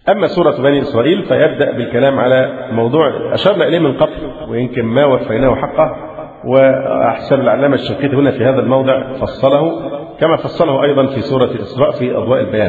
أما سورة بني إسرائيل فيبدأ بالكلام على موضوع أشرنا إليه من قبل ويمكن ما وفيناه حقه، وأحسن العلامة الشنقيطي هنا في هذا الموضع فصله كما فصله أيضا في سورة الإسراء في أضواء البيان.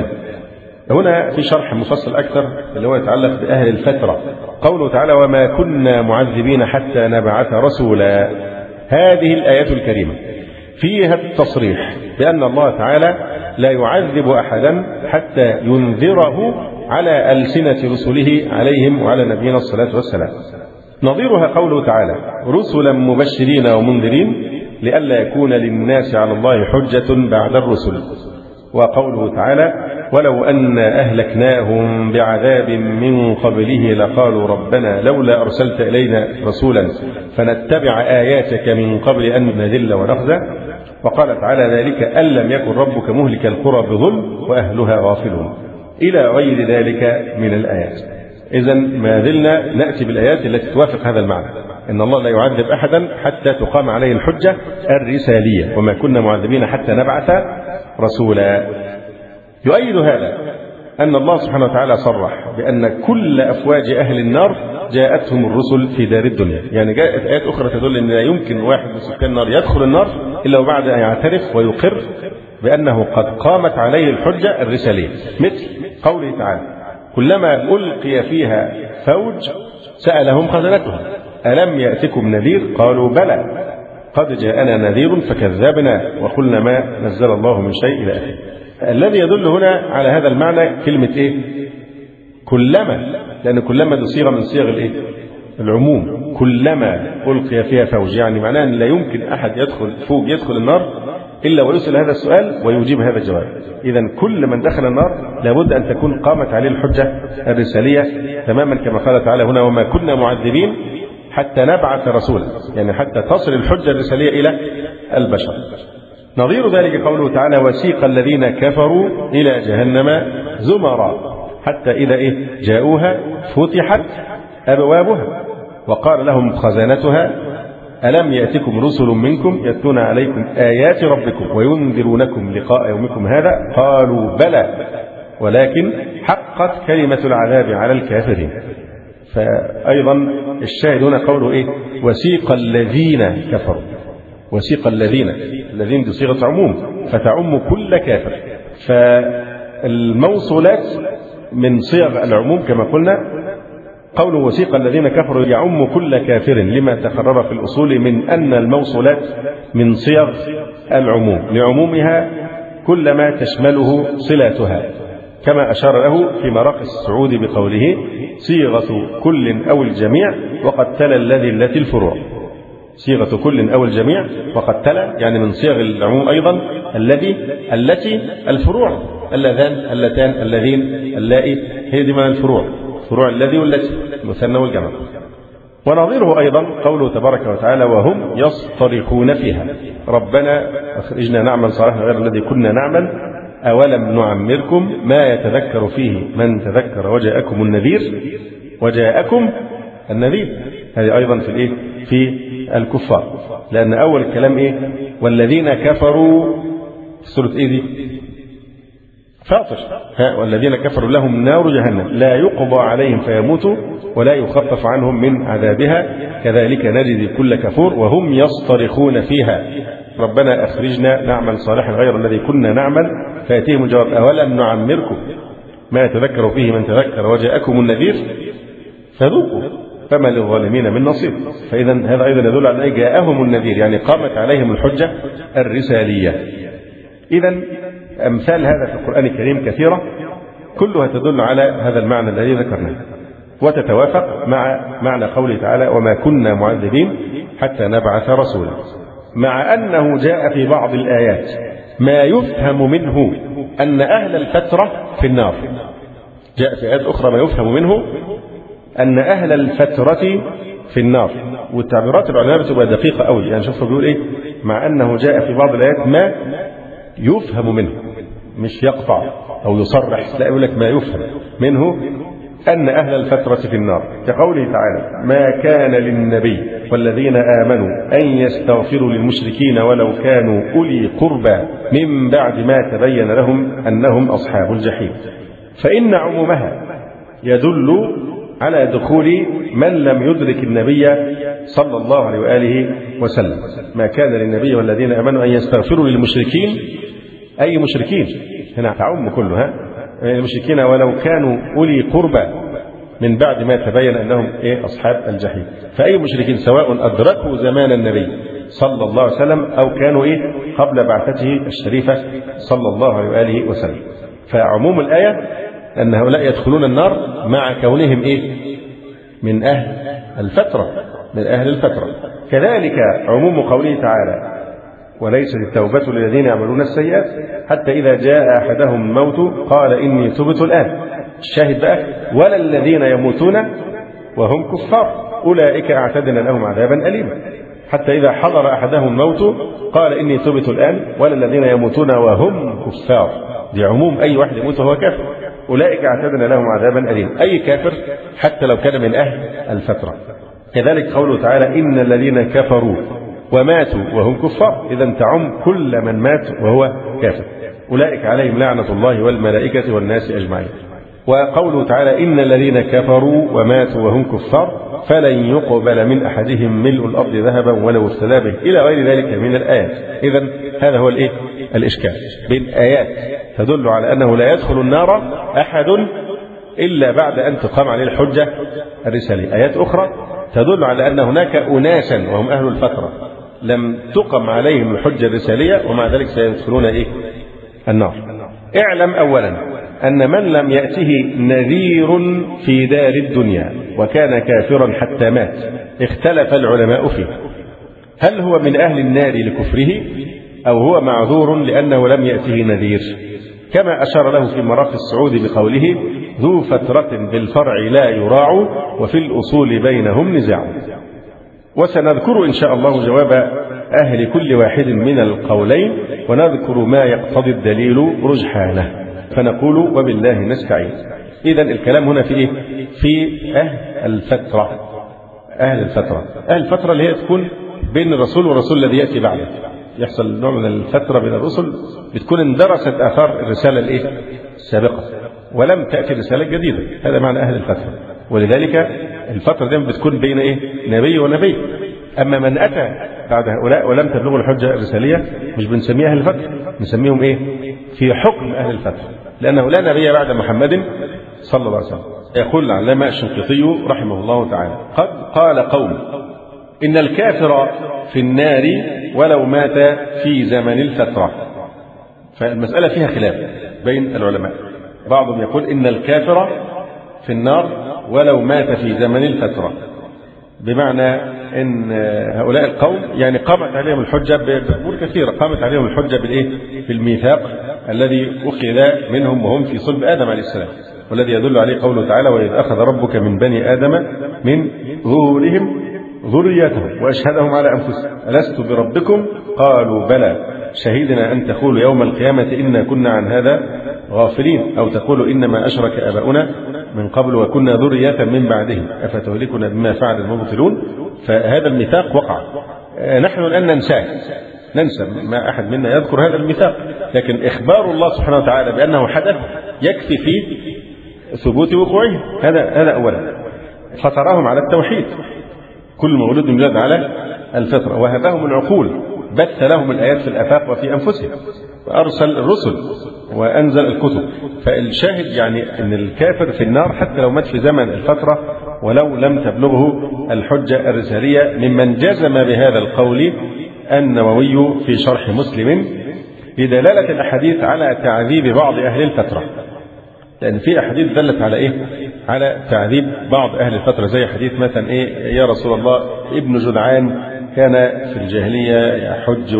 هنا في شرح مفصل أكثر اللي هو يتعلق بأهل الفترة. قوله تعالى وما كنا معذبين حتى نبعث رسولا، هذه الآيات الكريمة فيها التصريح بأن الله تعالى لا يعذب أحدا حتى ينذره على ألسنة رسله عليهم وعلى نبينا الصلاة والسلام. نظيرها قوله تعالى رسلا مبشرين ومنذرين لئلا يكون للناس على الله حجة بعد الرسل. وقوله تعالى ولو أن أهلكناهم بعذاب من قبله لقالوا ربنا لولا أرسلت إلينا رسولا فنتبع آياتك من قبل أن نذل ونخزى. وقال تعالى ذلك أن لم يكن ربك مهلك القرى بظلم وأهلها غافلون إلى غير ذلك من الآيات. إذن ما زلنا نأتي بالآيات التي توافق هذا المعنى، إن الله لا يعذب أحدا حتى تقام عليه الحجة الرسالية وما كنا معذبين حتى نبعث رسولا. يؤيد هذا أن الله سبحانه وتعالى صرح بأن كل أفواج أهل النار جاءتهم الرسل في دار الدنيا. يعني جاءت آيات أخرى تدل أن لا يمكن واحد من سكان النار يدخل النار إلا وبعد أن يعترف ويقر بأنه قد قامت عليه الحجة الرسالية، مثل قوله تعالى كلما ألقي فيها فوج سألهم خزنتها ألم يأتكم نذير قالوا بلى قد جاءنا نذير فكذبنا وقلنا ما نزل الله من شيء إلى آخره. الذي يدل هنا على هذا المعنى كلمة إيه؟ كلما، لأن كلما دي صيغة من صيغ الإيه؟ العموم. كلما ألقي فيها فوج يعني معناه أن لا يمكن أحد يدخل النار إلا ويسأل هذا السؤال ويجيب هذا الجواب. إذا كل من دخل النار لابد أن تكون قامت عليه الحجة الرسالية تماما كما قال تعالى هنا وما كنا معذبين حتى نبعث رسولا، يعني حتى تصل الحجة الرسالية إلى البشر. نظير ذلك قوله تعالى وسيق الذين كفروا إلى جهنم زمرا حتى إذا جاءوها فتحت أبوابها وقال لهم خزانتها ألم يأتكم رسل منكم يتلون عليكم آيات ربكم وينذرونكم لقاء يومكم هذا قالوا بلى ولكن حقت كلمة العذاب على الكافرين. فأيضا الشاهد هنا قوله وسيق الذين كفروا. وسيق الذين دي صيغة عموم فتعم كل كافر. فالموصولات من صيغ العموم كما قلنا قوله وسيق الذين كفروا يعم كل كافر لما تقرر في الأصول من أن الموصولات من صيغ العموم لعمومها كلما تشمله صلاتها كما أشار له في مراقي السعود بقوله صيغة كل أو الجميع وقد تلا التي الفروع. صيغة كل أو الجميع وقد تلا يعني من صيغ العموم أيضا التي الفروع اللذان اللتان الذين اللائي هي دي من الفروع فروع الذي والتي المثنى والجمع. ونظيره أيضا قوله تبارك وتعالى وهم يصطرخون فيها ربنا أخرجنا نعمل صالحا غير الذي كنا نعمل أولم نعمركم ما يتذكر فيه من تذكر وجاءكم النذير. هذه أيضا في الكفار لأن أول الكلام والذين كفروا سورة دي فاطر والذين كفروا لهم نار جهنم لا يقضى عليهم فيموتوا ولا يخفف عنهم من عذابها كذلك نجزي كل كفور وهم يصطرخون فيها ربنا أخرجنا نعمل صالحا غير الذي كنا نعمل فيأتيهم الجواب أولم نعمركم ما يتذكر فيه من تذكر وجاءكم النذير فذوقوا فما للظالمين من نصير. فإذا هذا أيضا يدل على أن جاءهم النذير يعني قامت عليهم الحجة الرسالية. إذا أمثال هذا في القرآن الكريم كثيرة كلها تدل على هذا المعنى الذي ذكرناه وتتوافق مع معنى قوله تعالى وما كنا معذبين حتى نبعث رسولا، مع أنه جاء في بعض الآيات ما يفهم منه أن أهل الفترة في النار. جاء في آيات أخرى ما يفهم منه أن أهل الفترة في النار. والتعبيرات العلماء بتبقى دقيقة قوي يعني شوفوا بيقول مع أنه جاء في بعض الآيات ما يفهم منه مش يقطع أو يصرح لا يقول لك ما يفهم منه أن أهل الفترة في النار كقوله تعالى ما كان للنبي والذين آمنوا أن يستغفروا للمشركين ولو كانوا أولي قربى من بعد ما تبين لهم أنهم أصحاب الجحيم. فإن عمومها يدل على دخول من لم يدرك النبي صلى الله عليه وآله وسلم. ما كان للنبي والذين آمنوا أن يستغفروا للمشركين، أي مشركين هنا تعم كلها المشركين ولو كانوا أولي قربى من بعد ما تبين أنهم أصحاب الجحيم. فأي مشركين سواء أدركوا زمان النبي صلى الله عليه وسلم أو كانوا قبل بعثته الشريفة صلى الله عليه وآله وسلم. فعموم الآية أن هؤلاء يدخلون النار مع كونهم من أهل الفترة، من أهل الفترة. كذلك عموم قوله تعالى وليست التوبة للذين يعملون السيئات حتى إذا جاء أحدهم الموت قال إني تبت الآن. الشاهد بقى ولا الذين يموتون وهم كفار أولئك أعتدنا لهم عذابا أليما. حتى إذا حضر أحدهم الموت قال إني تبت الآن ولا الذين يموتون وهم كفار. دي عموم أي واحد يموت وهو كافر، أولئك أعتدنا لهم عذابا أليما. أي كافر حتى لو كان من أهل الفترة. كذلك قوله تعالى إن الذين كفروا وماتوا وهم كفار، إذا تعم كل من مات وهو كافر، أولئك عليهم لعنة الله والملائكة والناس أجمعين. وقوله تعالى إن الذين كفروا وماتوا وهم كفار فلن يقبل من أحدهم ملء الأرض ذهبا ولو افتدى به إلى غير ذلك من الآيات. إذا هذا هو الإشكال بين آيات تدل على أنه لا يدخل النار أحد إلا بعد أن تقام عليه الحجة الرسالية. آيات أخرى تدل على أن هناك أناسا وهم أهل الفترة لم تقم عليهم الحجة الرسالية ومع ذلك سيدخلون النار. اعلم أولا أن من لم يأته نذير في دار الدنيا وكان كافرا حتى مات اختلف العلماء فيه، هل هو من أهل النار لكفره أو هو معذور لأنه لم يأته نذير، كما أشار له في مراقي الصعود بقوله ذو فترة بالفرع لا يراع وفي الأصول بينهم نزاع. وسنذكر إن شاء الله جواب أهل كل واحد من القولين ونذكر ما يقتضي الدليل رجحانه فنقول وبالله نستعين. إذا الكلام هنا في في أهل الفترة. أهل الفترة اللي هي تكون بين الرسول والرسول الذي يأتي بعده، يحصل نوع من الفترة بين الرسل، بتكون اندرست آثار الرسالة السابقة ولم تأتي رسالة جديدة. هذا معنى أهل الفترة. ولذلك الفترة دي بتكون بين نبي ونبي. أما من أتى بعد هؤلاء ولم تبلغوا الحجة الرسالية مش بنسميه أهل الفترة، بنسميهم في حكم أهل الفترة، لأنه لا نبي بعد محمد صلى الله عليه وسلم. يقول العلامة الشنقيطي رحمه الله تعالى قد قال قوم إن الكافر في النار ولو مات في زمن الفترة. فالمسألة فيها خلاف بين العلماء. بعضهم يقول إن الكافر في النار ولو مات في زمن الفترة، بمعنى أن هؤلاء القوم يعني قامت عليهم الحجة بأمور كثيرة. قامت عليهم الحجة بالميثاق الذي أخذ منهم وهم في صلب آدم عليه السلام، والذي يدل عليه قوله تعالى وإذ أخذ ربك من بني آدم من ظهورهم ذريتهم وأشهدهم على أنفسهم ألست بربكم قالوا بلى شهدنا أن تقولوا يوم القيامة إنا كنا عن هذا غافلين أو تقولوا إنما أشرك آباؤنا من قبل وكنا ذرية من بعدهم أفتهلكنا بما فعل المبطلون. فهذا الميثاق وقع، نحن الآن ننسى ما أحد منا يذكر هذا الميثاق، لكن إخبار الله سبحانه وتعالى بأنه حدث يكفي في ثبوت وقوعه. هذا أولا. فطرهم على التوحيد، كل مولود يولد على الفطرة، وهبهم العقول، بث لهم الآيات في الآفاق وفي أنفسهم، وأرسل الرسل وأنزل الكتب. فالشاهد يعني أن الكافر في النار حتى لو مات في زمن الفترة ولو لم تبلغه الحجة الرسالية، ممن جزم بهذا القول النووي في شرح مسلم بدلالة الأحاديث على تعذيب بعض أهل الفترة. لأن في أحاديث دلت على على تعذيب بعض أهل الفترة، زي حديث مثلا يا رسول الله ابن جدعان كان في الجاهلية يحج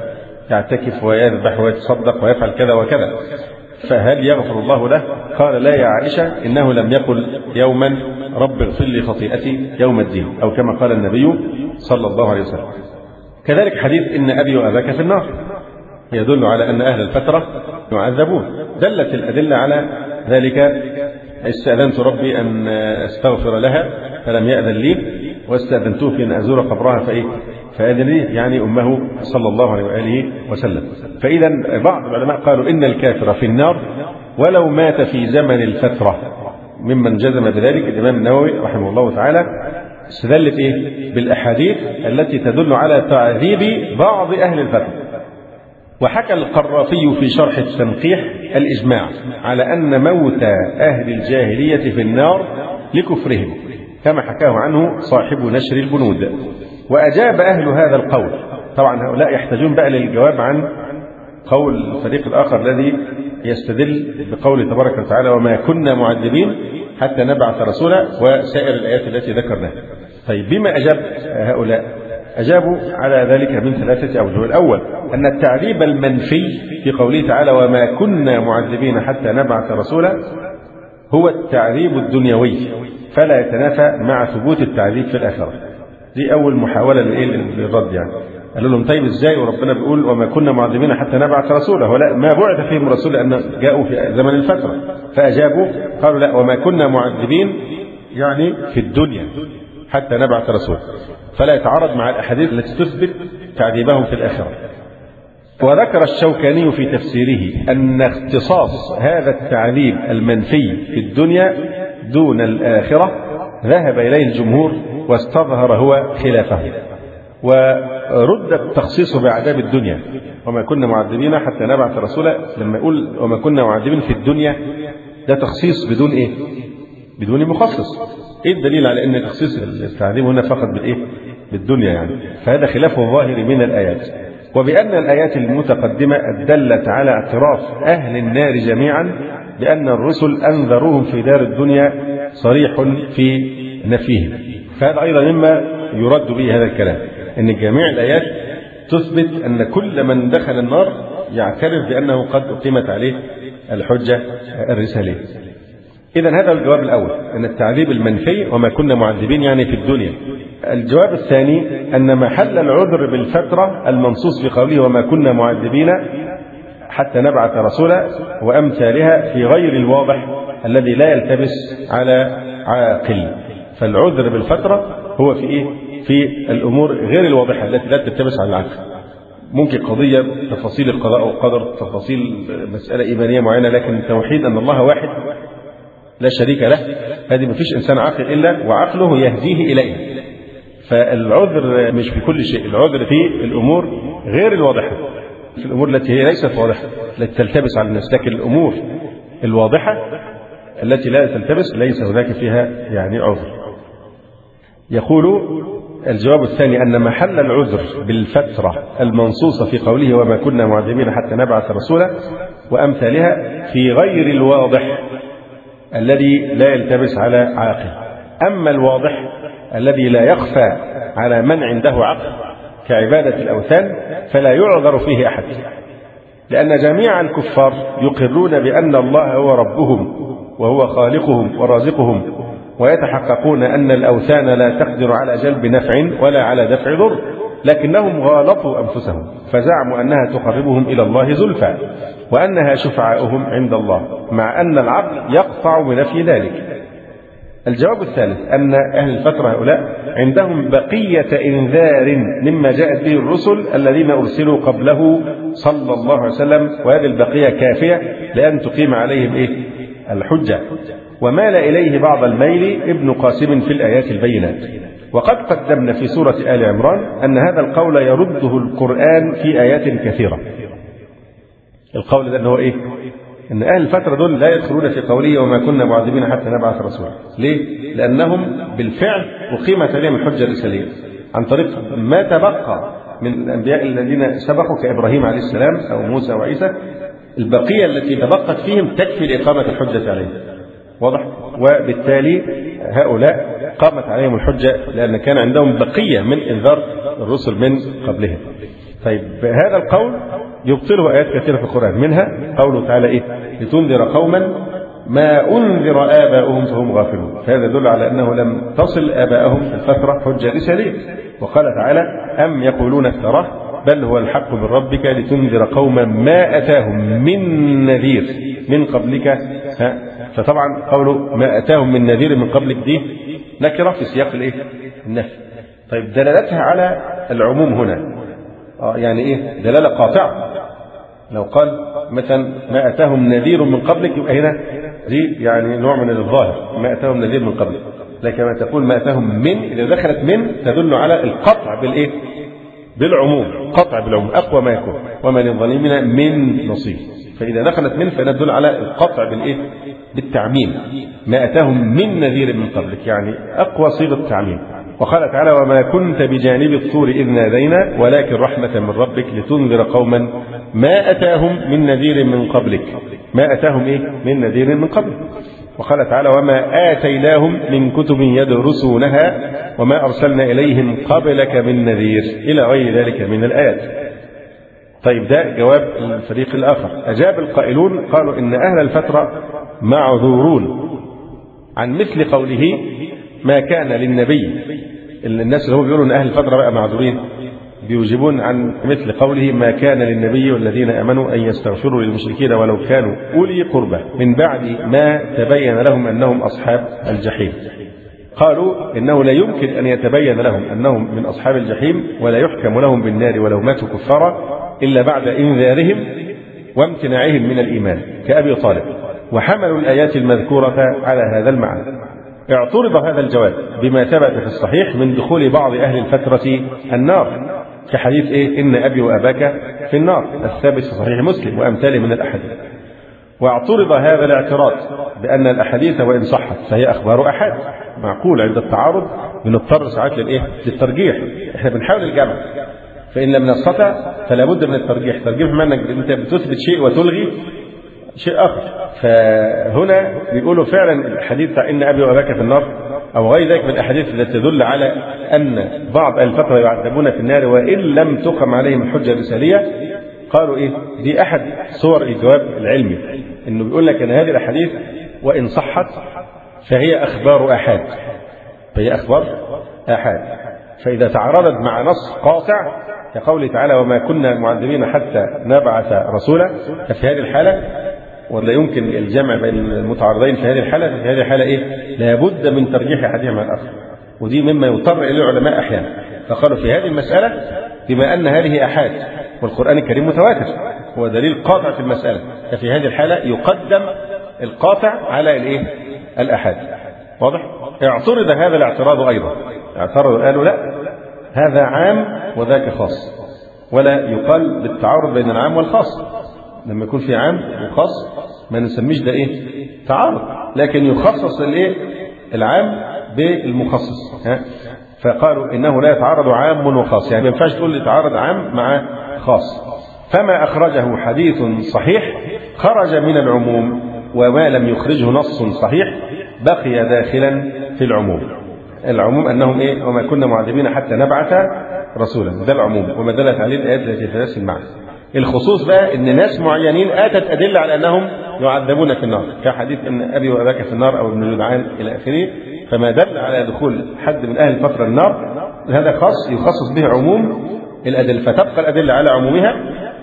ويعتكف ويذبح ويتصدق ويفعل كذا وكذا، فهل يغفر الله له؟ قال لا يا عائشة إنه لم يقل يوما رب اغفر لي خطيئتي يوم الدين، أو كما قال النبي صلى الله عليه وسلم. كذلك حديث إن أبي وأباك في النار يدل على أن أهل الفترة يعذبون. دلت الأدلة على ذلك. استأذنت ربي أن أستغفر لها فلم يأذن لي، واستأذنته في أن أزور قبرها فأذن لي، يعني أمه صلى الله عليه وآله وسلم. فإذا بعض العلماء قالوا إن الكافر في النار ولو مات في زمن الفترة، ممن جزم بذلك الإمام النووي رحمه الله تعالى، استدلت بالأحاديث التي تدل على تعذيب بعض أهل الفتوى. وحكى القرافي في شرح التنقيح الإجماع على أن موت أهل الجاهلية في النار لكفرهم، كما حكاه عنه صاحب نشر البنود. وأجاب أهل هذا القول، طبعا هؤلاء يحتاجون بقى للجواب عن قول الفريق الآخر الذي يستدل بقوله تبارك وتعالى وما كنا معذبين حتى نبعث رسولا وسائر الآيات التي ذكرناها. طيب بما أجاب هؤلاء؟ أجابوا على ذلك من 3 أوجه. الأول أن التعذيب المنفي في قوله تعالى وما كنا معذبين حتى نبعث رسولا هو التعذيب الدنيوي، فلا يتنافى مع ثبوت التعذيب في الآخرة. دي أول محاولة للرد يعني. قالوا لهم طيب ازاي وربنا بيقول وما كنا معذبين حتى نبعث رسولا، ولا ما بعث فيهم رسول لأن جاءوا في زمن الفترة. فأجابوا قالوا لا، وما كنا معذبين يعني في الدنيا حتى نبعث رسولا، فلا يتعارض مع الأحاديث التي تثبت تعذيبهم في الآخرة. وذكر الشوكاني في تفسيره أن اختصاص هذا التعذيب المنفي في الدنيا دون الآخرة ذهب إليه الجمهور واستظهر هو خلافه، ورد التخصيص بعذاب الدنيا وما كنا معذبين حتى نبعث رسولا. لما يقول وما كنا معذبين في الدنيا ده تخصيص بدون بدون مخصص. ايه الدليل على ان تخصيص التعذيب هنا فقط بالدنيا يعني؟ فهذا خلاف الظاهر من الآيات. وبأن الآيات المتقدمة دلت على اعتراف أهل النار جميعا بأن الرسل أنذروهم في دار الدنيا صريح في نفيهم. فهذا أيضا مما يرد به هذا الكلام، أن جميع الآيات تثبت أن كل من دخل النار يعترف بأنه قد أقيمت عليه الحجة الرسالية. إذن هذا الجواب الأول، أن التعذيب المنفي وما كنا معذبين يعني في الدنيا. الجواب الثاني أن محل العذر بالفترة المنصوص بقوله وما كنا معذبين حتى نبعث رسولا وأمثالها في غير الواضح الذي لا يلتبس على عاقل. فالعذر بالفترة هو في في الأمور غير الواضحة التي لا تلتبس على العقل. ممكن قضية تفاصيل القضاء والقدر، تفاصيل مسألة إيمانية معينة، لكن توحيد أن الله واحد لا شريك له، هذه ما فيش إنسان عاقل إلا وعقله يهديه إليه. فالعذر مش في كل شيء، العذر في الأمور غير الواضحة، في الأمور التي هي ليست واضحة التي تلتبس على الناس. لكن الأمور الواضحة التي لا تلتبس ليس هناك فيها يعني عذر. يقول الجواب الثاني أن محل العذر بالفترة المنصوصة في قوله وما كنا معذبين حتى نبعث رسولا وأمثالها في غير الواضح الذي لا يلتبس على عاقل. أما الواضح الذي لا يخفى على من عنده عقل كعبادة الأوثان فلا يعذر فيه أحد، لأن جميع الكفار يقرون بأن الله هو ربهم وهو خالقهم ورازقهم، ويتحققون أن الأوثان لا تقدر على جلب نفع ولا على دفع ضر، لكنهم غالطوا أنفسهم فزعموا أنها تقربهم إلى الله زلفى وأنها شفعاؤهم عند الله، مع أن العقل يقطع بنفي ذلك. الجواب الثالث أن أهل الفترة هؤلاء عندهم بقية إنذار مما جاءت به الرسل الذين أرسلوا قبله صلى الله عليه وسلم، وهذه البقية كافية لأن تقيم عليهم الحجة. ومال إليه بعض الميل ابن قاسم في الآيات البينات. وقد قدمنا في سورة آل عمران أن هذا القول يرده القرآن في آيات كثيرة. القول ده أنه أن أهل الفترة دول لا يدخلون في قوله وما كنا معذبين حتى نبعث رسولا. ليه؟ لأنهم بالفعل أقيمت عليهم الحجة الرسالية عن طريق ما تبقى من الأنبياء الذين سبقوا كإبراهيم عليه السلام أو موسى وعيسى. البقية التي تبقت فيهم تكفي لإقامة الحجة عليهم، واضح؟ وبالتالي هؤلاء قامت عليهم الحجة لأن كان عندهم بقية من إنذار الرسل من قبلهم. طيب هذا القول يبطله آيات كثيرة في القرآن، منها قوله تعالى لتنذر قوما ما أنذر آباؤهم فهم غافلون. فهذا يدل على أنه لم تصل آباءهم في الفترة حجة رسالية. وقال تعالى أم يقولون افتراه بل هو الحق من ربك لتنذر قوما ما أتاهم من نذير من قبلك. فطبعا قوله ما أتاهم من نذير من قبلك دي نكرة في سياق النفي. طيب دلالتها على العموم هنا يعني دلالة قاطعة. لو قال مثلا ما أتاهم نذير من قبلك يبقى هنا دي يعني نوع من الظاهر، ما أتاهم نذير من قبل. لكن ما تقول ما أتاهم من، إذا دخلت من تدل على القطع بالإيه؟ بالعموم، قطع بالعموم أقوى ما يكون. وما للظالمين من نصير. فإذا دخلت من فندل على القطع بالإيه؟ بالتعميم. ما أتاهم من نذير من قبلك، يعني أقوى صيغة تعميم. وقال تعالى وما كنت بجانب الطور إذ نادينا ولكن رحمة من ربك لتنذر قوما ما أتاهم من نذير من قبلك. ما أتاهم إيه؟ من نذير من قبلك. وقال تعالى وما آتيناهم من كتب يدرسونها وما أرسلنا إليهم قبلك من نذير إلى غير ذلك من الآيات. طيب ده جواب الفريق الآخر. أجاب القائلون قالوا إن أهل الفترة معذورون عن مثل قوله ما كان للنبي. الناس اللي هم بيقولوا إن أهل الفترة بقى معذورين بيوجبون عن مثل قوله ما كان للنبي والذين آمنوا أن يستغفروا للمشركين ولو كانوا أولي قربى من بعد ما تبين لهم أنهم أصحاب الجحيم. قالوا إنه لا يمكن أن يتبين لهم أنهم من أصحاب الجحيم ولا يحكم لهم بالنار ولو ماتوا كفارا إلا بعد إنذارهم وامتناعهم من الإيمان كأبي طالب. وحملوا الآيات المذكورة على هذا المعنى. اعترض هذا الجواب بما ثبت في الصحيح من دخول بعض أهل الفترة النار كحديث إيه؟ إن أبي وأباك في النار الثابت في صحيح مسلم وأمثاله من الأحاديث. واعترض هذا الاعتراض بأن الأحاديث وإن صحت فهي أخبار أحاد. معقول عند التعارض بنضطر ساعات للترجيح. احنا بنحاول الجمع، فإن لم نستطع فلا بد من الترجيح. ترجيح بمعنى أنت بتثبت شيء وتلغي شيء آخر. فهنا بيقولوا فعلا الحديث بتاع إن أبي وأباك في النار أو غير ذلك من الأحاديث التي تدل على أن بعض الفترة يعذبون في النار وإن لم تقم عليهم الحجة الرسالية. قالوا إيه؟ دي أحد صور الجواب العلمي، إنه بيقول لك أن هذه الأحاديث وإن صحت فهي أخبار أحاد. فهي أخبار أحاد. فإذا تعارضت مع نص قاطع كقوله تعالى وما كنا معذبين حتى نبعث رسولا، ففي هذه الحالة ولا يمكن الجمع بين المتعارضين في هذه الحالة. في هذه الحالة إيه؟ لابد من ترجيح أحدهما الآخر. ودي مما يضطر إليه العلماء أحيانا. فقالوا في هذه المسألة بما أن هذه أحاد والقرآن الكريم متواتر هو دليل قاطع في المسألة، ففي هذه الحالة يقدم القاطع على الإيه؟ الأحاد. واضح؟ اعترض هذا الاعتراض أيضا. اعترضوا قالوا لا، هذا عام وذاك خاص، ولا يقال بالتعارض بين العام والخاص. لما يكون في عام وخاص ما نسميش ده إيه؟ تعارض، لكن يخصص الإيه؟ العام بالمخصص. فقالوا إنه لا يتعارض عام وخاص، يعني ما ينفعش تقول يتعارض عام مع خاص. فما أخرجه حديث صحيح خرج من العموم، وما لم يخرجه نص صحيح بقي داخلا في العموم. العموم أنهم إيه؟ وما كنا معذبين حتى نبعث رسولا، ده العموم وما دلت عليه الآيات التي تتناسب معه. الخصوص بقى إن ناس معينين آتت أدلة على أنهم يعذبون في النار كحديث إن أبي وأباك في النار أو ابن جدعان إلى آخره. فما دل على دخول حد من أهل الفترة النار هذا خاص يخصص به عموم الأدلة، فتبقى الأدلة على عمومها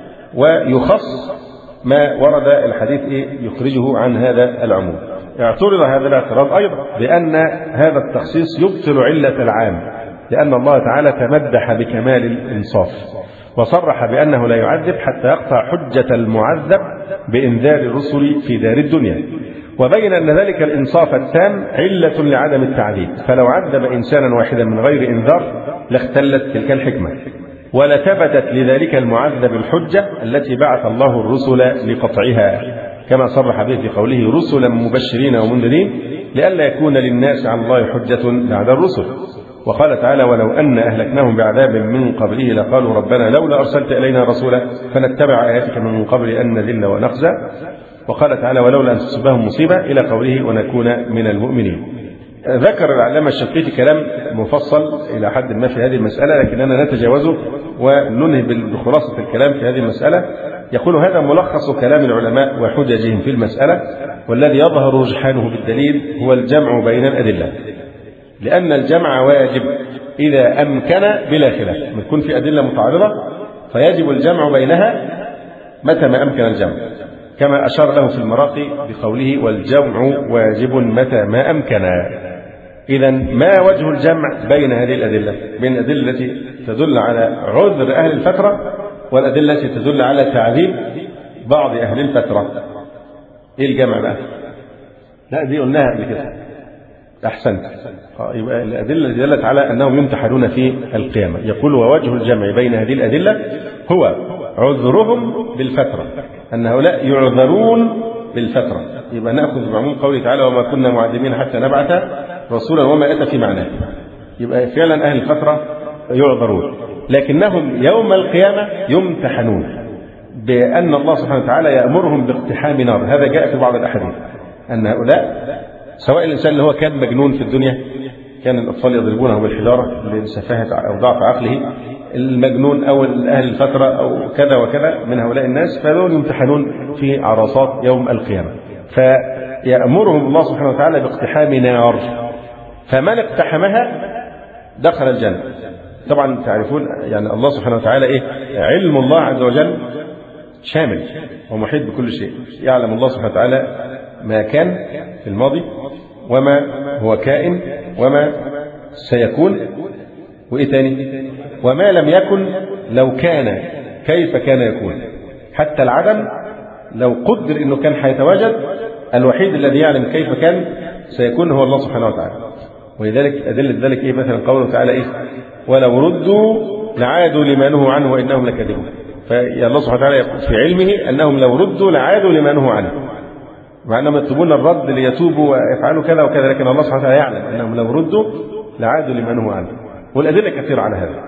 ويخص ما ورد الحديث إيه؟ يخرجه عن هذا العموم. اعترض هذا الاعتراض أيضا بأن هذا التخصيص يبطل علة العام، لأن الله تعالى تمدح بكمال الإنصاف وصرح بأنه لا يعذب حتى يقطع حجة المعذب بإنذار الرسل في دار الدنيا، وبين أن ذلك الإنصاف التام علة لعدم التعذيب. فلو عذب إنسانا واحدا من غير إنذار لاختلت تلك الحكمة، ولثبتت لذلك المعذب الحجة التي بعث الله الرسل لقطعها، كما صرح به في قوله رسلا مبشرين ومنذرين لئلا يكون للناس على الله حجة بعد الرسل. وقال تعالى ولو أن أهلكناهم بعذاب من قبله لقالوا ربنا لولا أرسلت إلينا رسولا فنتبع آياتك من قبل أن نذل ونخزى. وقال تعالى ولولا أن تصيبهم مصيبة إلى قوله ونكون من المؤمنين. ذكر العلامة الشنقيطي كلام مفصل إلى حد ما في هذه المسألة، لكننا نتجاوزه وننهي بخلاصة الكلام في هذه المسألة. يقول هذا ملخص كلام العلماء وحججهم في المسألة، والذي يظهر رجحانه بالدليل هو الجمع بين الأدلة، لأن الجمع واجب إذا أمكن بلا خلاف. من يكون في أدلة متعارضة فيجب الجمع بينها متى ما أمكن الجمع، كما أشار له في المراقي بقوله والجمع واجب متى ما أمكن. إذا ما وجه الجمع بين هذه الأدلة؟ بين الأدلة التي تدل على عذر أهل الفترة والأدلة التي تدل على تعذيب بعض أهل الفترة. إيه الجمع بقى؟ لا دي قلناها قبل كده. أحسنت. يبقى الأدلة دلت على أنهم يمتحنون في القيامة. يقول ووجه الجمع بين هذه الأدلة هو عذرهم بالفترة، أن هؤلاء يعذرون بالفترة. يبقى نأخذ بعموم قوله تعالى وما كنا معذبين حتى نبعث رسولا وما أتى في معناه. يبقى فعلا أهل الفترة يعذرون، لكنهم يوم القيامة يمتحنون بأن الله سبحانه وتعالى يأمرهم باقتحام نار. هذا جاء في بعض الأحاديث أن هؤلاء سواء الإنسان اللي هو كان مجنون في الدنيا، كان الأطفال يضربونه بالحجارة لسفاهة أو ضعف عقله، المجنون أو أهل الفترة أو كذا وكذا من هؤلاء الناس، فدول يمتحنون في عرصات يوم القيامة. فيأمرهم الله سبحانه وتعالى باقتحام نار، فمن اقتحمها دخل الجنة. طبعا تعرفون يعني الله سبحانه وتعالى إيه؟ علم الله عز وجل شامل ومحيط بكل شيء. يعلم الله سبحانه وتعالى ما كان في الماضي وما هو كائن وما سيكون، وإيه تاني؟ وما لم يكن لو كان كيف كان يكون. حتى العدم لو قدر إنه كان حيتواجد، الوحيد الذي يعلم كيف كان سيكون هو الله سبحانه وتعالى. ولذلك أدلة ذلك إيه؟ مثلا قوله تعالى إيه؟ ولو ردوا لعادوا لما نهوا عنه وإنهم لكاذبون. فالله سبحانه وتعالى يقول في علمه أنهم لو ردوا لعادوا لما نهوا عنه، مع أنهم يطلبون الرد ليتوبوا ويفعلوا كذا وكذا، لكن الله سبحانه وتعالى يعلم أنهم لو ردوا لعادوا لما نهوا عنه. والأدلة كثيرة على هذا.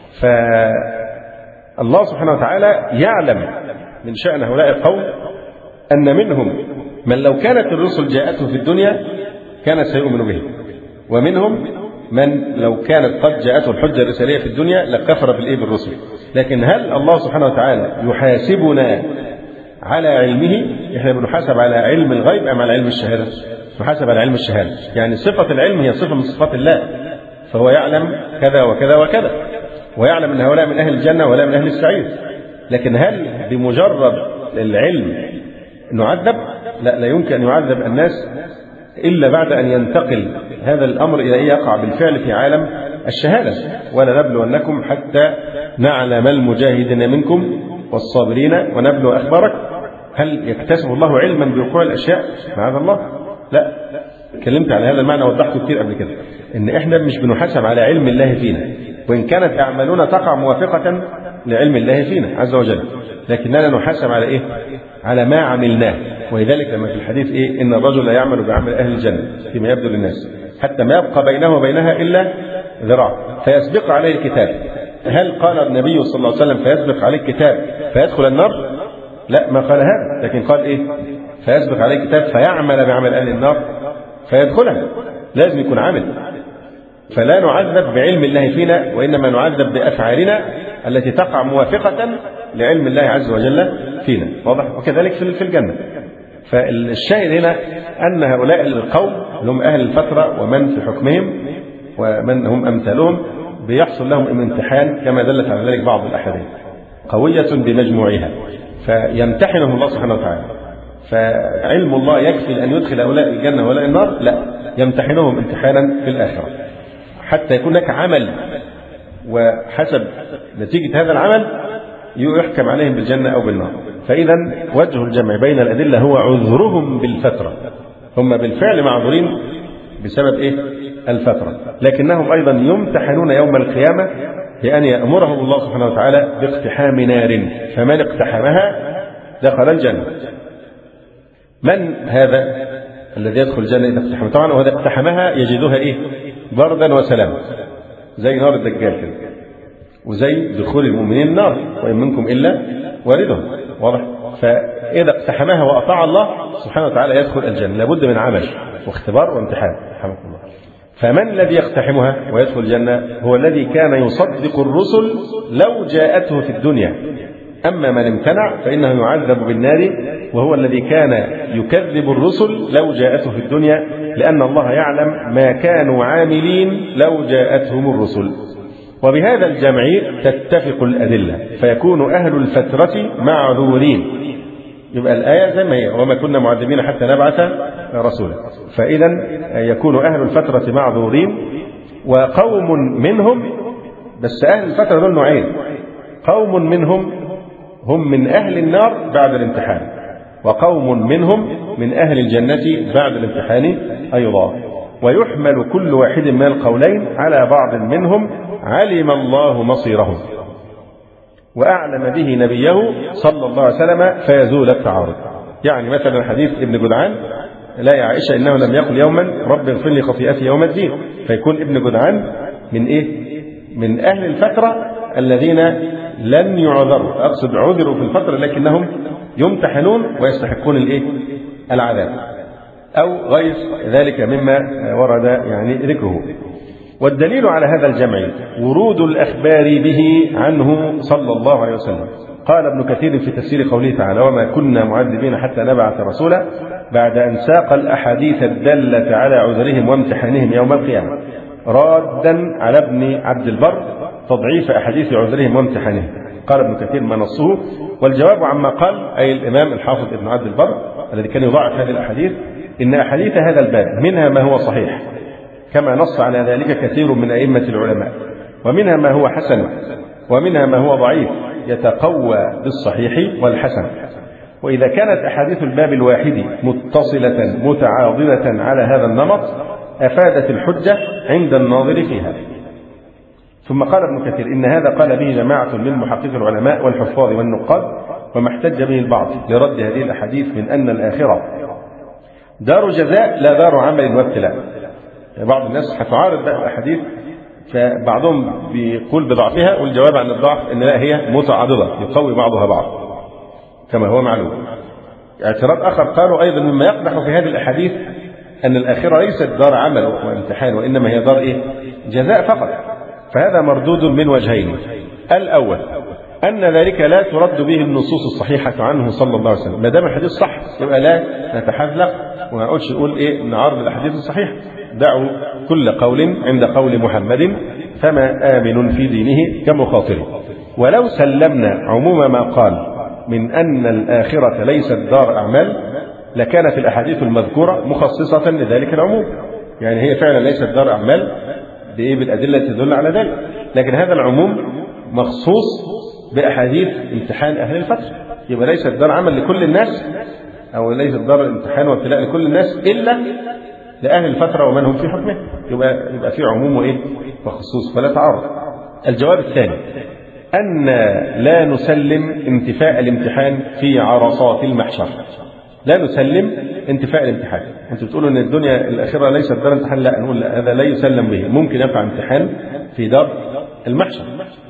فالله سبحانه وتعالى يعلم من شأن هؤلاء القوم أن منهم من لو كانت الرسل جاءته في الدنيا كان سيؤمن به، ومنهم من لو كانت قد جاءته الحجة الرسالية في الدنيا لكفر بالرسل. لكن هل الله سبحانه وتعالى يحاسبنا على علمه؟ احنا بنحاسب على علم الغيب أم على علم الشهادة؟ نحاسب على علم الشهادة. يعني صفة العلم هي صفة من صفات الله، فهو يعلم كذا وكذا وكذا، ويعلم أن هؤلاء من أهل الجنة ولا من أهل السعير. لكن هل بمجرد العلم نعذب؟ لا يمكن أن يعذب الناس إلا بعد أن ينتقل هذا الأمر إلى أن يقع بالفعل في عالم الشهادة. ولنبلونكم حتى نعلم المجاهدين منكم والصابرين ونبلو أخبارك. هل يكتسب الله علما بوقوع الأشياء؟ معاذ الله، لا. اتكلمت على هذا المعنى ووضحته كتير قبل كده، إن إحنا مش بنحاسب على علم الله فينا، وإن كانت أعمالنا تقع موافقة لعلم الله فينا عز وجل، لكننا نحاسب على إيه؟ على ما عملناه. ولذلك لما في الحديث إيه؟ إن الرجل لا يعمل بعمل أهل الجنة فيما يبدو للناس حتى ما يبقى بينه وبينها إلا ذراع فيسبق عليه الكتاب. هل قال النبي صلى الله عليه وسلم فيسبق عليه الكتاب فيدخل النار؟ لا، ما قال هذا، لكن قال إيه؟ فيسبق عليه الكتاب فيعمل بعمل أهل النار فيدخلها. لازم يكون عامل. فلا نعذب بعلم الله فينا، وإنما نعذب بأفعالنا التي تقع موافقة لعلم الله عز وجل فينا. واضح؟ وكذلك في الجنة. فالشاهد هنا أن هؤلاء القوم هم أهل الفترة ومن في حكمهم ومن هم أمثالهم بيحصل لهم امتحان كما دلت على ذلك بعض الأحاديث قوية بمجموعها، فيمتحنهم الله سبحانه وتعالى. فعلم الله يكفي أن يدخل هؤلاء الجنة ولا النار؟ لا، يمتحنهم امتحانا في الآخرة حتى يكون لك عمل، وحسب نتيجة هذا العمل يحكم عليهم بالجنة أو بالنار. فإذا وجه الجمع بين الأدلة هو عذرهم بالفترة. هم بالفعل معذورين بسبب إيه؟ الفترة، لكنهم أيضا يمتحنون يوم القيامة بأن يأمرهم الله سبحانه وتعالى باقتحام نار، فمن اقتحمها دخل الجنة. من هذا الذي يدخل الجنة إذا اقتحم؟ طبعا وإذا اقتحمها يجدها إيه؟ بردا وسلاما، زي نار الدجال كده، وزي دخول المؤمنين النار وإن منكم إلا واردهم. واضح؟ فإذا اقتحمها وأطاع الله سبحانه وتعالى يدخل الجنة. لابد من عمل واختبار وامتحان. رحمك الله. فمن الذي يقتحمها ويدخل الجنة؟ هو الذي كان يصدق الرسل لو جاءته في الدنيا، أما من امتنع فإنه يعذب بالنار، وهو الذي كان يكذب الرسل لو جاءته في الدنيا، لأن الله يعلم ما كانوا عاملين لو جاءتهم الرسل. وبهذا الجمع تتفق الأدلة فيكون أهل الفترة معذورين. يبقى الآية زي ما هي وما كنا معذبين حتى نبعث رسولا. فإذا يكون أهل الفترة معذورين، وقوم منهم، بس أهل الفترة دول نوعين، قوم منهم هم من أهل النار بعد الامتحان، وقوم منهم من أهل الجنة بعد الامتحان أيضا. ويحمل كل واحد من القولين على بعض منهم علم الله مصيرهم وأعلم به نبيه صلى الله عليه وسلم فيزول التعارض. يعني مثلا حديث ابن جدعان: لا يا عائشة إنه لم يقل يوما رب اغفر لي خطيئتي يوم الدين، فيكون ابن جدعان من إيه؟ من أهل الفترة الذين لن يعذروا، أقصد عذروا في الفترة لكنهم يمتحنون ويستحقون الإيه؟ العذاب، أو غير ذلك مما ورد يعني ذكره. والدليل على هذا الجمع ورود الأخبار به عنه صلى الله عليه وسلم. قال ابن كثير في تفسير قوله تعالى: وما كنا معذبين حتى نبعث رسولا، بعد أن ساق الأحاديث الدالة على عذرهم وامتحانهم يوم القيامة، رادا على ابن عبد البر تضعيف أحاديث عذرهم وامتحانهم. قال ابن كثير: ما نصه؟ والجواب عما قال أي الإمام الحافظ ابن عبد البر الذي كان يضاعف هذه الأحاديث إن أحاديث هذا الباب منها ما هو صحيح كما نص على ذلك كثير من أئمة العلماء، ومنها ما هو حسن، ومنها ما هو ضعيف يتقوى بالصحيح والحسن. وإذا كانت أحاديث الباب الواحد متصلة متعاضدة على هذا النمط أفادت الحجة عند الناظر فيها. ثم قال ابن كثير: إن هذا قال به جماعة من محقق العلماء والحفاظ والنقاد، وما احتج به البعض لرد هذه الأحاديث من أن الآخرة دار جزاء لا دار عمل وابتلاء. بعض الناس هتعارض بقى الأحاديث، فبعضهم بيقول بضعفها، والجواب عن الضعف أن لا، هي متعاضدة يقوي بعضها بعض كما هو معلوم. اعتراض آخر قالوا أيضا مما يقدح في هذه الأحاديث أن الآخرة ليست دار عمل وامتحان، وإنما هي دار إيه؟ جزاء فقط. فهذا مردود من وجهين: الأول أن ذلك لا ترد به النصوص الصحيحة عنه صلى الله عليه وسلم، ما دام الحديث صح يبقى لا نتحذلق وما نقولش نقول إيه نعارض الأحاديث الصحيحة. دعوا كل قول عند قول محمد فما آمن في دينه كمخاطره. ولو سلمنا عموم ما قال من أن الآخرة ليست دار أعمال لكانت الأحاديث المذكورة مخصصة لذلك العموم، يعني هي فعلا ليست دار أعمال بالأدلة تدل على ذلك، لكن هذا العموم مخصوص بأحاديث امتحان أهل الفترة، يبقى ليست دار عمل لكل الناس، أو ليست دار امتحان وابتلاء لكل الناس إلا لأهل الفترة ومن هم في حكمه، يبقى في عموم وإيه وخصوص فلا تعارض. الجواب الثاني أن لا نسلم انتفاء الامتحان في عرصات المحشر. لا نسلم انتفاء الامتحان. أنتم بتقولوا أن الدنيا الآخرة ليست دار امتحان، لا، نقول لا، هذا لا يسلم به. ممكن يقع امتحان في دار المحشر،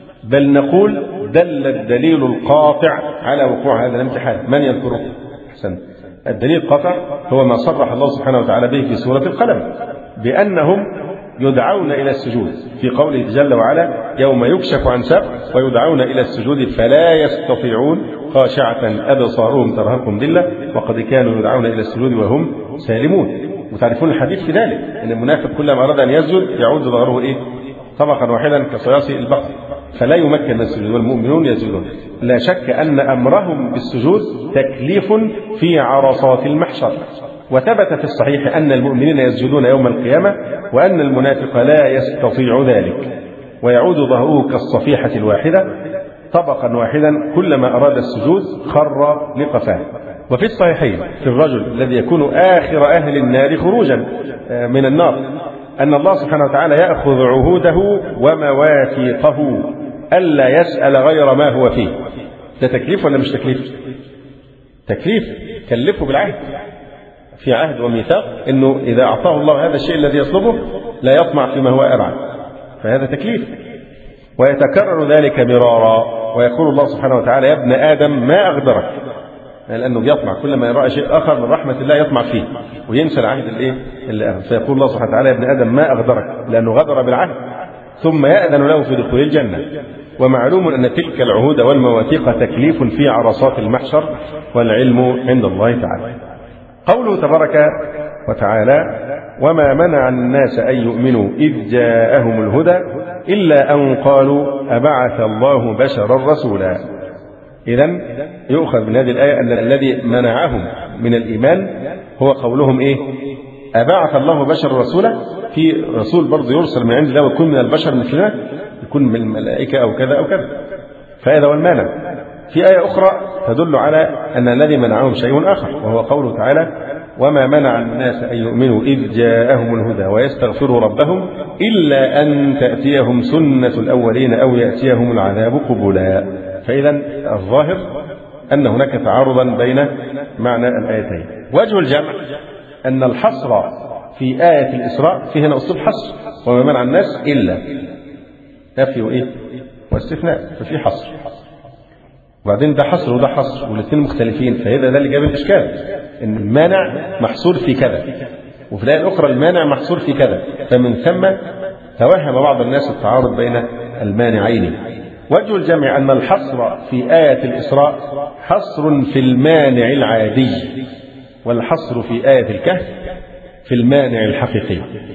بل نقول دل الدليل القاطع على وقوع هذا الامتحان. من يذكره؟ أحسن. الدليل القاطع هو ما صرح الله سبحانه وتعالى به في سورة القلم بأنهم يدعون إلى السجود، في قوله جل وعلا: يوم يكشف عن ساق ويدعون إلى السجود فلا يستطيعون خاشعة أبصارهم ترهقهم ذلة وقد كانوا يدعون إلى السجود وهم سالمون. وتعرفون الحديث في ذلك أن المنافق كلما أراد أن يسجد يعود ظهره إيه؟ طبقا واحدا كصياص البقر فلا يمكن من السجود، والمؤمنون يسجدون. لا شك أن أمرهم بالسجود تكليف في عرصات المحشر. وثبت في الصحيح أن المؤمنين يسجدون يوم القيامة، وأن المنافق لا يستطيع ذلك ويعود ظهره كالصفيحة الواحدة طبقا واحدا، كلما أراد السجود خر لقفاه. وفي الصحيحين في الرجل الذي يكون آخر أهل النار خروجا من النار أن الله سبحانه وتعالى يأخذ عهوده ومواثيقه ألا يسأل غير ما هو فيه. ده تكليف ولا مش تكليف؟ تكليف، كلفه بالعهد، في عهد وميثاق أنه إذا أعطاه الله هذا الشيء الذي يطلبه لا يطمع فيما هو أبعد، فهذا تكليف. ويتكرر ذلك مرارا، ويقول الله سبحانه وتعالى: يا ابن آدم ما أغدرك، لأنه يطمع كل ما يرى شيء آخر من رحمة الله يطمع فيه وينسى العهد اللي أخذ. فيقول الله سبحانه وتعالى: يا ابن آدم ما أغدرك، لأنه غدر بالعهد، ثم يأذن له في دخول الجنة. ومعلوم أن تلك العهود والمواثيق تكليف في عرصات المحشر، والعلم عند الله تعالى. قوله تبارك وتعالى: وما منع الناس أن يؤمنوا إذ جاءهم الهدى إلا أن قالوا أبعث الله بشرا رسولا. إذن يؤخذ من هذه الآية أن الذي منعهم من الإيمان هو قولهم إيه؟ أبعث الله بشرا رسولا. في رسول برضه يرسل من عند الله ويكون من البشر مثلنا، يكون من الملائكة أو كذا أو كذا، فهذا هو المانع. في آية أخرى تدل على أن الذي منعهم شيء آخر، وهو قوله تعالى: وما منع الناس أن يؤمنوا إذ جاءهم الهدى ويستغفروا ربهم إلا أن تأتيهم سنة الأولين أو يأتيهم العذاب قبلا. فإذا الظاهر أن هناك تعارضا بين معنى الآيتين. وجه الجمع أن الحصر في آية الإسراء فيه هنا أسلوب حصر، وما منع الناس إلا نفي وإيه واستثناء، ففي حصر. وبعدين ده حصر وده حصر والاثنين مختلفين، فهذا ده اللي جاب الإشكال، إن المانع محصور في كذا وفي الآية الأخرى المانع محصور في كذا، فمن ثم توهم بعض الناس التعارض بين المانعين. وجه الجمع أن الحصر في آية الإسراء حصر في المانع العادي، والحصر في آية الكهف في المانع الحقيقي،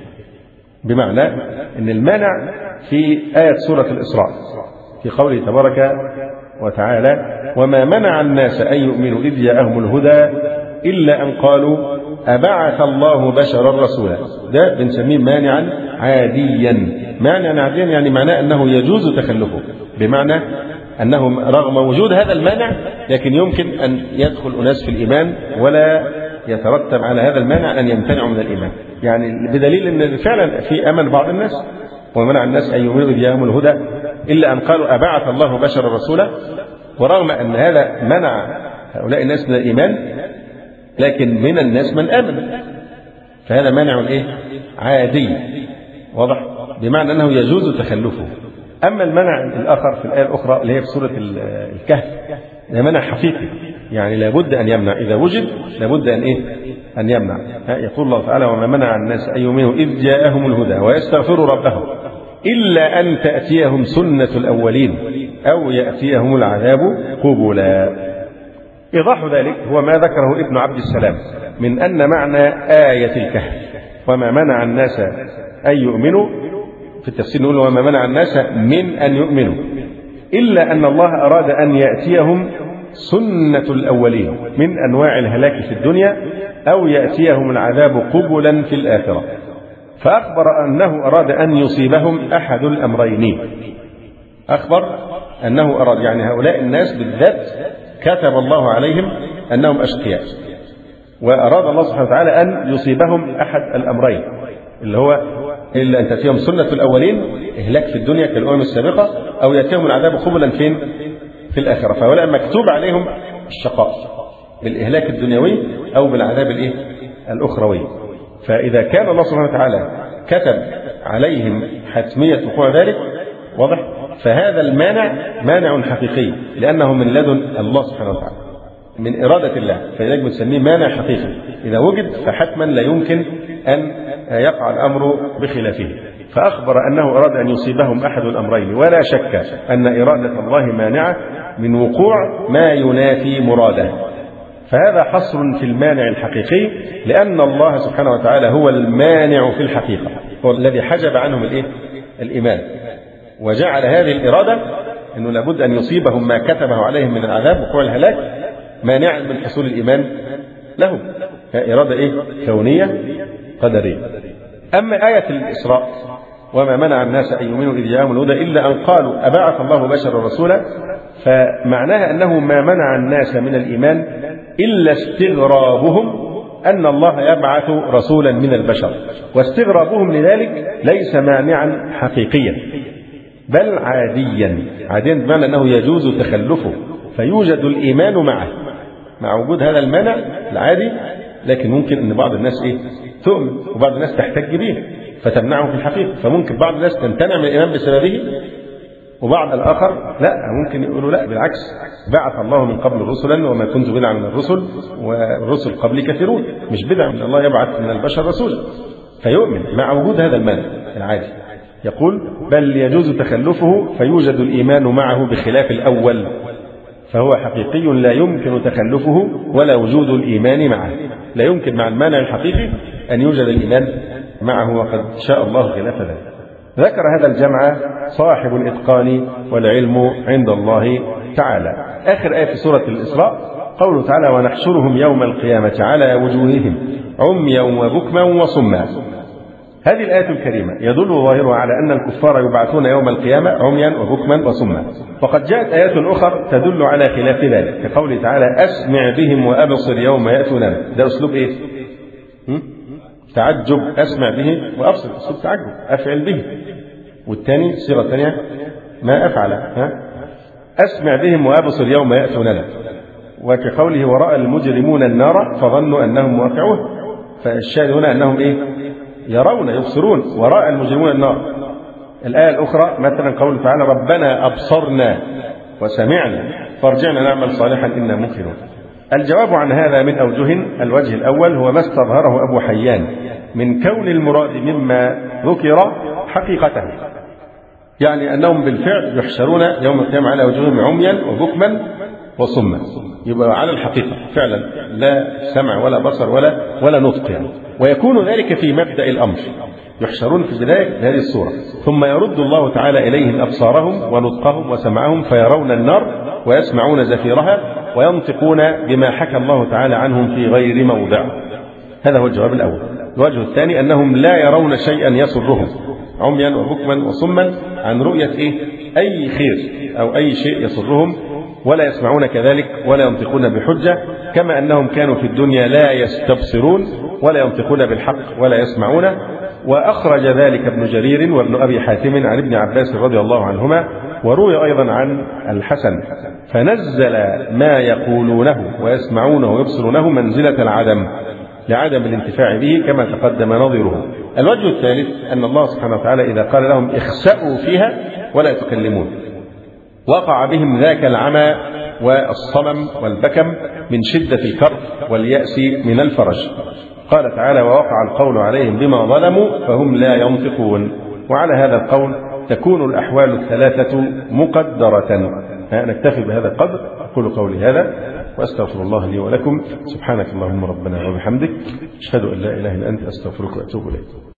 بمعنى أن المانع في آية سورة الإسراء في قوله تبارك وتعالى: وما منع الناس أن يؤمنوا إذ جاءهم الهدى إلا أن قالوا أبعث الله بشرا رسولا. ده بنسميه مانعا عاديا. مانعا عاديا يعني معناه أنه يجوز تخلفه، بمعنى أنه رغم وجود هذا المانع لكن يمكن أن يدخل أناس في الإيمان ولا يترتب على هذا المانع أن يمتنعوا من الإيمان. يعني بدليل أن فعلا في أمل بعض الناس، ومنع الناس أن يؤمنوا إذ جاءهم الهدى إلا أن قالوا أبعث الله بشرا رسولا. ورغم أن هذا منع هؤلاء الناس من الإيمان، لكن من الناس من آمن، فهذا مانع إيه؟ عادي، واضح، بمعنى أنه يجوز تخلفه. أما المنع الآخر في الآية الأخرى اللي هي في سورة الكهف، ده منع حقيقي، يعني لابد أن يمنع، إذا وجد لابد أن إيه؟ أن يمنع. يقول الله تعالى: وما منع الناس أن يؤمنوا إذ جاءهم الهدى ويستغفروا ربهم إلا أن تأتيهم سنة الأولين أو يأتيهم العذاب قبلا. إيضاح ذلك هو ما ذكره ابن عبد السلام من أن معنى آية الكهف وما منع الناس أن يؤمنوا، في التفسير نقول وما منع الناس من أن يؤمنوا إلا أن الله أراد أن يأتيهم سنة الأولين من أنواع الهلاك في الدنيا أو يأتيهم العذاب قبلا في الآخرة. فأخبر أنه أراد أن يصيبهم أحد الأمرين. أخبر أنه أراد، يعني هؤلاء الناس بالذات كتب الله عليهم أنهم أشقياء، وأراد الله سبحانه وتعالى أن يصيبهم أحد الأمرين، اللي هو إلا أن تأتيهم سنة الأولين، إهلاك في الدنيا كالأمم السابقة، أو يأتيهم العذاب قبلا فين؟ في الآخرة. فهؤلاء مكتوب عليهم الشقاء بالإهلاك الدنيوي أو بالعذاب الأخروي. فإذا كان الله سبحانه وتعالى كتب عليهم حتمية وقوع ذلك، واضح، فهذا المانع مانع حقيقي لأنه من لدن الله سبحانه وتعالى، من إرادة الله، فلذلك بنسميه مانع حقيقي. إذا وجد فحتما لا يمكن أن يقع الأمر بخلافه. فأخبر أنه أراد أن يصيبهم أحد الأمرين، ولا شك أن إرادة الله مانعة من وقوع ما ينافي مراده. فهذا حصر في المانع الحقيقي، لأن الله سبحانه وتعالى هو المانع في الحقيقة، هو الذي حجب عنهم الإيمان، وجعل هذه الإرادة أنه لابد أن يصيبهم ما كتبه عليهم من العذاب وقوع الهلاك مانعا من حصول الإيمان لهم. إرادة كونية قدرية. أما آية الإسراء: وما منع الناس أن يؤمنوا إذ جاءهم الهدى إلا أن قالوا أبعث الله بشرا رسولا، فمعناها أنه ما منع الناس من الإيمان إلا استغرابهم أن الله يبعث رسولا من البشر، واستغرابهم لذلك ليس مانعا حقيقيا بل عاديا بمعنى أنه يجوز تخلفه، فيوجد الإيمان معه مع وجود هذا المانع العادي، لكن ممكن أن بعض الناس تؤمن وبعض الناس تحتج به فتمنعه في الحقيقة، فممكن بعض الناس تمتنع من الإيمان بسببه، وبعض الآخر لا، ممكن يقولوا لا بالعكس، بعث الله من قبل رسلا وما كنت بدعا من الرسل والرسل قبل كثيرون، مش بدعا من الله يبعث من البشر رسولا، فيؤمن مع وجود هذا المانع العادي. يقول: بل يجوز تخلفه فيوجد الإيمان معه بخلاف الأول، فهو حقيقي لا يمكن تخلفه ولا وجود الإيمان معه. لا يمكن مع المانع الحقيقي أن يوجد الإيمان معه، وقد شاء الله خلاف ذلك. ذكر هذا الجمع صاحب الإتقان والعلم عند الله تعالى. آخر آية في سورة الإسراء قوله تعالى: ونحشرهم يوم القيامة على وجوههم عميا وبكما وصما. هذه الآية الكريمة يدل ظاهرها على أن الكفار يبعثون يوم القيامة عميا وبكما وصما، وقد جاءت آيات أخرى تدل على خلاف ذلك، كقوله تعالى أسمع بهم وأبصر يوم يأتوننا. ده أسلوب إيه؟ تعجب، أسمع به وأبصر، أسلوب تعجب، أفعل به. والثاني صيغة ثانية ما أفعل، أسمع بهم وأبصر يوم يأتوننا، وكقوله ورأى المجرمون النار فظنوا أنهم واقعون. فالشاهد هنا أنهم إيه؟ يرون، يبصرون، ورأى المجرمون النار. الآية الأخرى مثلا قوله تعالى ربنا أبصرنا وسمعنا فارجعنا نعمل صالحا إنا موقنون. الجواب عن هذا من أوجه. الوجه الأول هو ما استظهره أبو حيان من كون المراد مما ذكر حقيقته، يعني أنهم بالفعل يحشرون يوم القيامة على وجوههم عميا وبكما وصما، يبقى على الحقيقة فعلا، لا سمع ولا بصر ولا نطق يعني. ويكون ذلك في مبدأ الأمر، يحشرون في البداية بهذه الصورة، ثم يرد الله تعالى إليهم أبصارهم ونطقهم وسمعهم فيرون النار ويسمعون زفيرها وينطقون بما حكى الله تعالى عنهم في غير موضع. هذا هو الجواب الأول. الوجه الثاني أنهم لا يرون شيئا يسرهم عميا وبكما وصما عن رؤية أي خير أو أي شيء يسرهم، ولا يسمعون كذلك ولا ينطقون بحجة، كما أنهم كانوا في الدنيا لا يستبصرون ولا ينطقون بالحق ولا يسمعون. وأخرج ذلك ابن جرير وابن أبي حاتم عن ابن عباس رضي الله عنهما، وروي أيضا عن الحسن، فنزل ما يقولونه ويسمعونه ويبصرونه منزلة العدم لعدم الانتفاع به كما تقدم نظيره. الوجه الثالث أن الله سبحانه وتعالى إذا قال لهم اخسأوا فيها ولا يتكلمون وقع بهم ذاك العمى والصمم والبكم من شدة الكرب واليأس من الفرج. قال تعالى ووقع القول عليهم بما ظلموا فهم لا ينطقون. وعلى هذا القول تكون الأحوال الثلاثة مقدرة. نكتفي بهذا القدر. أقول قولي هذا وأستغفر الله لي ولكم. سبحانك اللهم ربنا وبحمدك، أشهد أن لا إله إلا أنت، أستغفرك وأتوب إليك.